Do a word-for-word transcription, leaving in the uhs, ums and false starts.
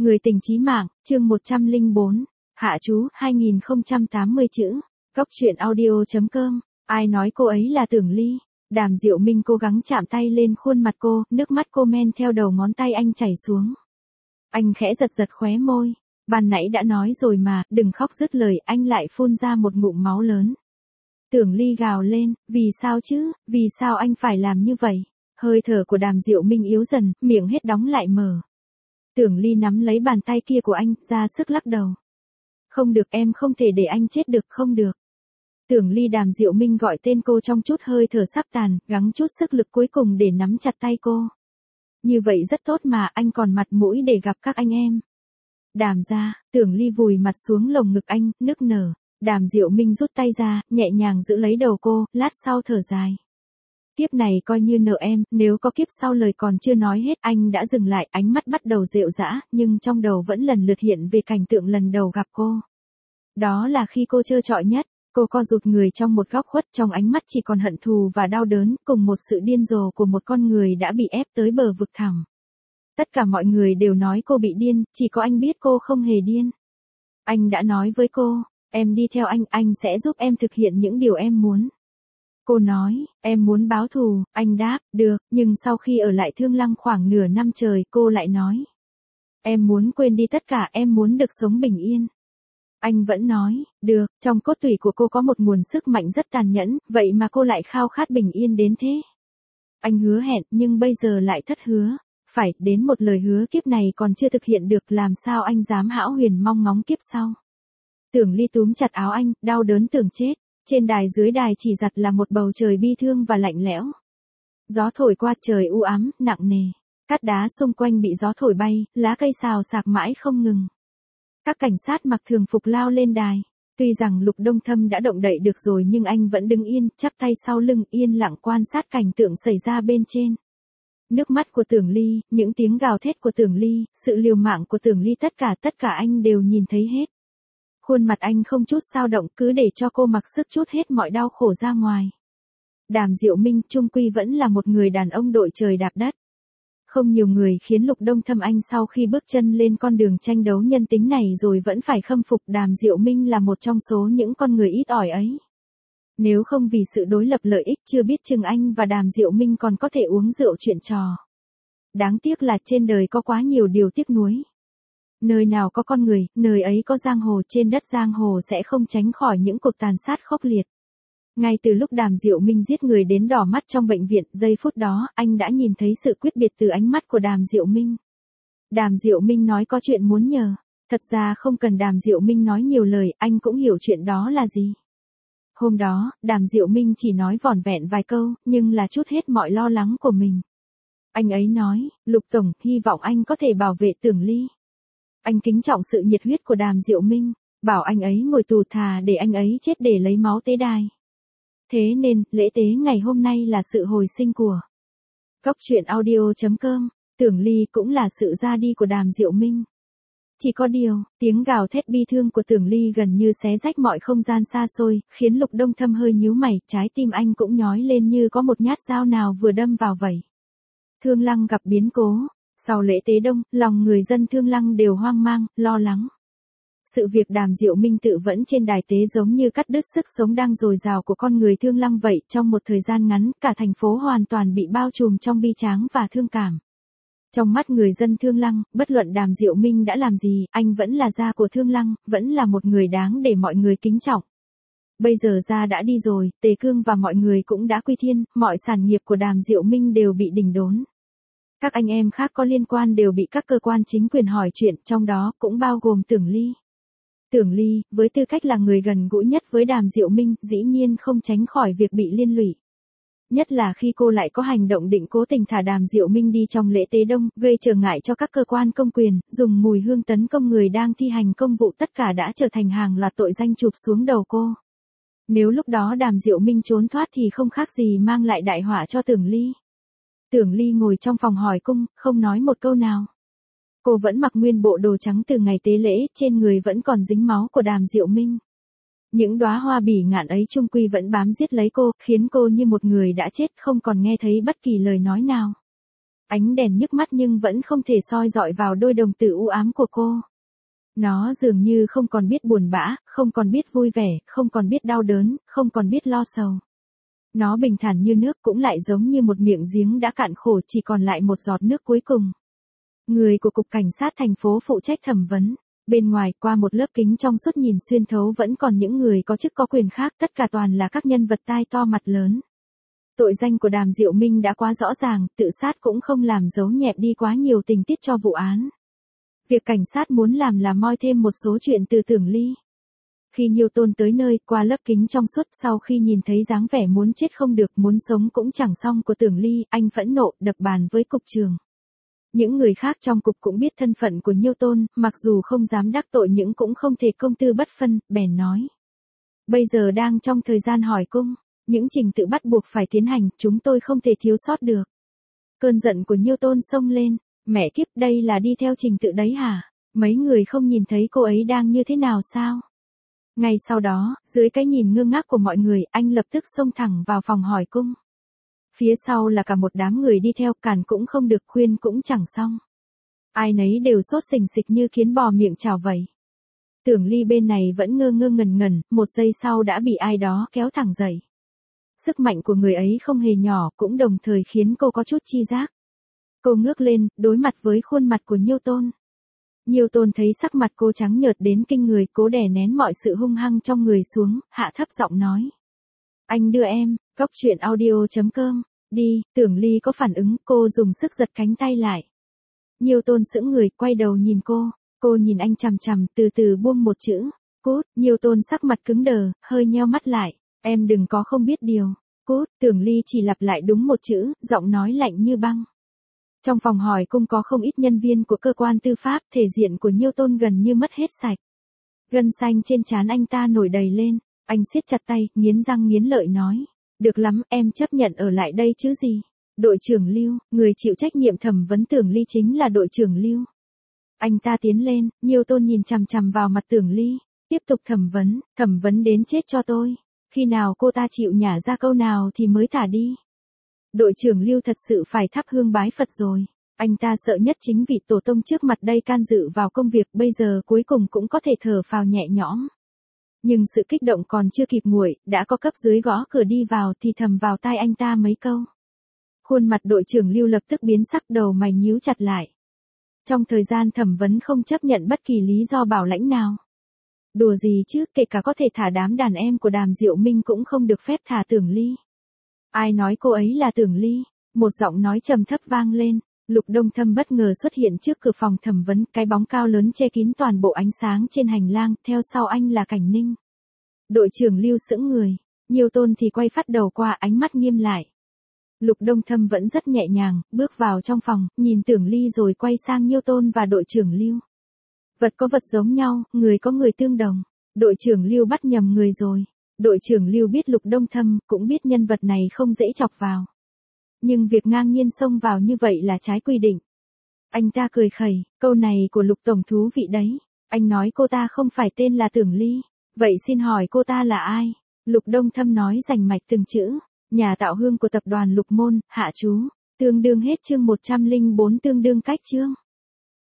Người tình chí mạng, chương một trăm lẻ bốn, hạ chú, hai nghìn không trăm tám mươi chữ. Góc truyện audio chấm com, ai nói cô ấy là Tưởng Ly? Đàm Diệu Minh cố gắng chạm tay lên khuôn mặt cô, nước mắt cô men theo đầu ngón tay anh chảy xuống. Anh khẽ giật giật khóe môi. Ban nãy đã nói rồi mà, đừng khóc, dứt lời, anh lại phun ra một ngụm máu lớn. Tưởng Ly gào lên, vì sao chứ, vì sao anh phải làm như vậy? Hơi thở của Đàm Diệu Minh yếu dần, miệng hết đóng lại mở. Tưởng Ly nắm lấy bàn tay kia của anh, ra sức lắc đầu. Không được, em không thể để anh chết được, không được. Tưởng Ly. Đàm Diệu Minh gọi tên cô trong chút hơi thở sắp tàn, gắng chút sức lực cuối cùng để nắm chặt tay cô. Như vậy rất tốt mà, anh còn mặt mũi để gặp các anh em. Đàm ra, Tưởng Ly vùi mặt xuống lồng ngực anh, nức nở. Đàm Diệu Minh rút tay ra, nhẹ nhàng giữ lấy đầu cô, lát sau thở dài. Kiếp này coi như nợ em, nếu có kiếp sau lời còn chưa nói hết. Anh đã dừng lại, ánh mắt bắt đầu rệu rã, nhưng trong đầu vẫn lần lượt hiện về cảnh tượng lần đầu gặp cô. Đó là khi cô trơ trọi nhất, cô co rụt người trong một góc khuất, trong ánh mắt chỉ còn hận thù và đau đớn, cùng một sự điên rồ của một con người đã bị ép tới bờ vực thẳm. Tất cả mọi người đều nói cô bị điên, chỉ có anh biết cô không hề điên. Anh đã nói với cô, em đi theo anh, anh sẽ giúp em thực hiện những điều em muốn. Cô nói, em muốn báo thù, anh đáp, được, nhưng sau khi ở lại Thương Lăng khoảng nửa năm trời, cô lại nói. Em muốn quên đi tất cả, em muốn được sống bình yên. Anh vẫn nói, được, trong cốt tủy của cô có một nguồn sức mạnh rất tàn nhẫn, vậy mà cô lại khao khát bình yên đến thế. Anh hứa hẹn, nhưng bây giờ lại thất hứa. Phải, đến một lời hứa kiếp này còn chưa thực hiện được, làm sao anh dám hão huyền mong ngóng kiếp sau. Tưởng Ly túm chặt áo anh, đau đớn tưởng chết. Trên đài dưới đài chỉ giặt là một bầu trời bi thương và lạnh lẽo. Gió thổi qua, trời u ám, nặng nề. Cát đá xung quanh bị gió thổi bay, lá cây xào xạc mãi không ngừng. Các cảnh sát mặc thường phục lao lên đài. Tuy rằng Lục Đông Thâm đã động đậy được rồi nhưng anh vẫn đứng yên, chắp tay sau lưng, yên lặng quan sát cảnh tượng xảy ra bên trên. Nước mắt của Tưởng Ly, những tiếng gào thét của Tưởng Ly, sự liều mạng của Tưởng Ly, tất cả tất cả anh đều nhìn thấy hết. Khuôn mặt anh không chút dao động, cứ để cho cô mặc sức trút hết mọi đau khổ ra ngoài. Đàm Diệu Minh chung quy vẫn là một người đàn ông đội trời đạp đất. Không nhiều người khiến Lục Đông Thâm anh sau khi bước chân lên con đường tranh đấu nhân tính này rồi vẫn phải khâm phục. Đàm Diệu Minh là một trong số những con người ít ỏi ấy. Nếu không vì sự đối lập lợi ích, chưa biết chừng anh và Đàm Diệu Minh còn có thể uống rượu chuyện trò. Đáng tiếc là trên đời có quá nhiều điều tiếc nuối. Nơi nào có con người, nơi ấy có giang hồ, trên đất giang hồ sẽ không tránh khỏi những cuộc tàn sát khốc liệt. Ngay từ lúc Đàm Diệu Minh giết người đến đỏ mắt trong bệnh viện, giây phút đó, anh đã nhìn thấy sự quyết biệt từ ánh mắt của Đàm Diệu Minh. Đàm Diệu Minh nói có chuyện muốn nhờ. Thật ra không cần Đàm Diệu Minh nói nhiều lời, anh cũng hiểu chuyện đó là gì. Hôm đó, Đàm Diệu Minh chỉ nói vỏn vẹn vài câu, nhưng là trút hết mọi lo lắng của mình. Anh ấy nói, Lục Tổng, hy vọng anh có thể bảo vệ Tưởng Ly. Anh kính trọng sự nhiệt huyết của Đàm Diệu Minh, bảo anh ấy ngồi tù thà để anh ấy chết để lấy máu tế đài. Thế nên, lễ tế ngày hôm nay là sự hồi sinh của Góc truyện audio chấm com, Tưởng Ly cũng là sự ra đi của Đàm Diệu Minh. Chỉ có điều, tiếng gào thét bi thương của Tưởng Ly gần như xé rách mọi không gian xa xôi, khiến Lục Đông Thâm hơi nhíu mày, trái tim anh cũng nhói lên như có một nhát dao nào vừa đâm vào vậy. Thương Lăng gặp biến cố. Sau lễ tế đông, lòng người dân Thương Lăng đều hoang mang, lo lắng. Sự việc Đàm Diệu Minh tự vẫn trên đài tế giống như cắt đứt sức sống đang dồi dào của con người Thương Lăng vậy. Trong một thời gian ngắn, cả thành phố hoàn toàn bị bao trùm trong bi tráng và thương cảm. Trong mắt người dân Thương Lăng, bất luận Đàm Diệu Minh đã làm gì, anh vẫn là gia của Thương Lăng, vẫn là một người đáng để mọi người kính trọng. Bây giờ gia đã đi rồi, Tề Cương và mọi người cũng đã quy thiên, mọi sản nghiệp của Đàm Diệu Minh đều bị đình đốn. Các anh em khác có liên quan đều bị các cơ quan chính quyền hỏi chuyện, trong đó cũng bao gồm Tưởng Ly. Tưởng Ly, với tư cách là người gần gũi nhất với Đàm Diệu Minh, dĩ nhiên không tránh khỏi việc bị liên lụy. Nhất là khi cô lại có hành động định cố tình thả Đàm Diệu Minh đi trong lễ tế đông, gây trở ngại cho các cơ quan công quyền, dùng mùi hương tấn công người đang thi hành công vụ, tất cả đã trở thành hàng loạt tội danh chụp xuống đầu cô. Nếu lúc đó Đàm Diệu Minh trốn thoát thì không khác gì mang lại đại họa cho Tưởng Ly. Tưởng Ly ngồi trong phòng hỏi cung, không nói một câu nào. Cô vẫn mặc nguyên bộ đồ trắng từ ngày tế lễ, trên người vẫn còn dính máu của Đàm Diệu Minh. Những đóa hoa bỉ ngạn ấy chung quy vẫn bám giết lấy cô, khiến cô như một người đã chết, không còn nghe thấy bất kỳ lời nói nào. Ánh đèn nhức mắt nhưng vẫn không thể soi dọi vào đôi đồng tử u ám của cô. Nó dường như không còn biết buồn bã, không còn biết vui vẻ, không còn biết đau đớn, không còn biết lo sầu. Nó bình thản như nước cũng lại giống như một miệng giếng đã cạn khổ chỉ còn lại một giọt nước cuối cùng. Người của Cục Cảnh sát thành phố phụ trách thẩm vấn. Bên ngoài qua một lớp kính trong suốt nhìn xuyên thấu vẫn còn những người có chức có quyền khác, tất cả toàn là các nhân vật tai to mặt lớn. Tội danh của Đàm Diệu Minh đã quá rõ ràng, tự sát cũng không làm giấu nhẹm đi quá nhiều tình tiết cho vụ án. Việc cảnh sát muốn làm là moi thêm một số chuyện từ Tưởng Ly. Khi Nhiêu Tôn tới nơi, qua lớp kính trong suốt, sau khi nhìn thấy dáng vẻ muốn chết không được, muốn sống cũng chẳng xong của Tưởng Ly, anh phẫn nộ, đập bàn với cục trưởng. Những người khác trong cục cũng biết thân phận của Nhiêu Tôn, mặc dù không dám đắc tội nhưng cũng không thể công tư bất phân, bèn nói. Bây giờ đang trong thời gian hỏi cung, những trình tự bắt buộc phải tiến hành, chúng tôi không thể thiếu sót được. Cơn giận của Nhiêu Tôn xông lên, mẹ kiếp, đây là đi theo trình tự đấy hả? Mấy người không nhìn thấy cô ấy đang như thế nào sao? Ngay sau đó, dưới cái nhìn ngơ ngác của mọi người, anh lập tức xông thẳng vào phòng hỏi cung. Phía sau là cả một đám người đi theo, cản cũng không được, khuyên cũng chẳng xong. Ai nấy đều sốt sình sịch như kiến bò miệng chảo vậy. Tưởng Ly bên này vẫn ngơ ngơ ngẩn ngẩn, một giây sau đã bị ai đó kéo thẳng dậy. Sức mạnh của người ấy không hề nhỏ, cũng đồng thời khiến cô có chút chi giác. Cô ngước lên, đối mặt với khuôn mặt của Nhiêu Tôn. Nhiêu Tôn thấy sắc mặt cô trắng nhợt đến kinh người, cố đè nén mọi sự hung hăng trong người xuống, hạ thấp giọng nói. Anh đưa em, cóc truyện audio chấm com, đi. Tưởng Ly có phản ứng, cô dùng sức giật cánh tay lại. Nhiêu Tôn sững người, quay đầu nhìn cô, cô nhìn anh chằm chằm, từ từ buông một chữ, cút. Nhiêu Tôn sắc mặt cứng đờ, hơi nheo mắt lại, em đừng có không biết điều, cút. Tưởng Ly chỉ lặp lại đúng một chữ, giọng nói lạnh như băng. Trong phòng hỏi cung có không ít nhân viên của cơ quan tư pháp, thể diện của Nhiêu Tôn gần như mất hết sạch. Gân xanh trên trán anh ta nổi đầy lên, anh siết chặt tay, nghiến răng nghiến lợi nói. Được lắm, em chấp nhận ở lại đây chứ gì. Đội trưởng Lưu, người chịu trách nhiệm thẩm vấn Tưởng Ly chính là đội trưởng Lưu. Anh ta tiến lên, Nhiêu Tôn nhìn chằm chằm vào mặt Tưởng Ly, tiếp tục thẩm vấn, thẩm vấn đến chết cho tôi. Khi nào cô ta chịu nhả ra câu nào thì mới thả đi. Đội trưởng Lưu thật sự phải thắp hương bái Phật rồi. Anh ta sợ nhất chính vị tổ tông trước mặt đây can dự vào công việc, bây giờ cuối cùng cũng có thể thở phào nhẹ nhõm. Nhưng sự kích động còn chưa kịp nguội, đã có cấp dưới gõ cửa đi vào thì thầm vào tai anh ta mấy câu. Khuôn mặt đội trưởng Lưu lập tức biến sắc, đầu mày nhíu chặt lại. Trong thời gian thẩm vấn không chấp nhận bất kỳ lý do bảo lãnh nào. Đùa gì chứ, kể cả có thể thả đám đàn em của Đàm Diệu Minh cũng không được phép thả Tưởng Ly. Ai nói cô ấy là Tưởng Ly? Một giọng nói trầm thấp vang lên. Lục Đông Thâm bất ngờ xuất hiện trước cửa phòng thẩm vấn, cái bóng cao lớn che kín toàn bộ ánh sáng trên hành lang, theo sau anh là Cảnh Ninh. Đội trưởng Lưu sững người, Nhiêu Tôn thì quay phát đầu qua, ánh mắt nghiêm lại. Lục Đông Thâm vẫn rất nhẹ nhàng, bước vào trong phòng, nhìn Tưởng Ly rồi quay sang Nhiêu Tôn và đội trưởng Lưu. Vật có vật giống nhau, người có người tương đồng. Đội trưởng Lưu bắt nhầm người rồi. Đội trưởng Lưu biết Lục Đông Thâm, cũng biết nhân vật này không dễ chọc vào. Nhưng việc ngang nhiên xông vào như vậy là trái quy định. Anh ta cười khẩy, câu này của Lục Tổng thú vị đấy. Anh nói cô ta không phải tên là Tưởng Ly. Vậy xin hỏi cô ta là ai? Lục Đông Thâm nói rành mạch từng chữ. Nhà tạo hương của tập đoàn Lục Môn, hạ chú. Tương đương hết chương một trăm lẻ bốn tương đương cách chương.